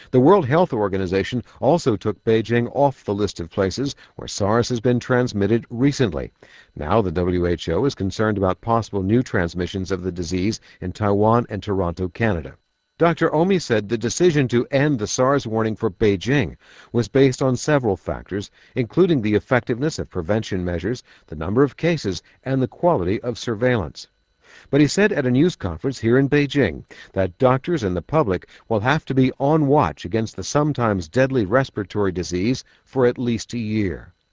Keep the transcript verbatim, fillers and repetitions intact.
The World Health Organization also took Beijing off the list of places where SARS has been transmitted recently. Now the W H O is concerned about possible new transmissions of the disease in Taiwan and Toronto, Canada. Doctor Omi said the decision to end the SARS warning for Beijing was based on several factors, including the effectiveness of prevention measures, the number of cases, and the quality of surveillance. But he said at a news conference here in Beijing that doctors and the public will have to be on watch against the sometimes deadly respiratory disease for at least a year.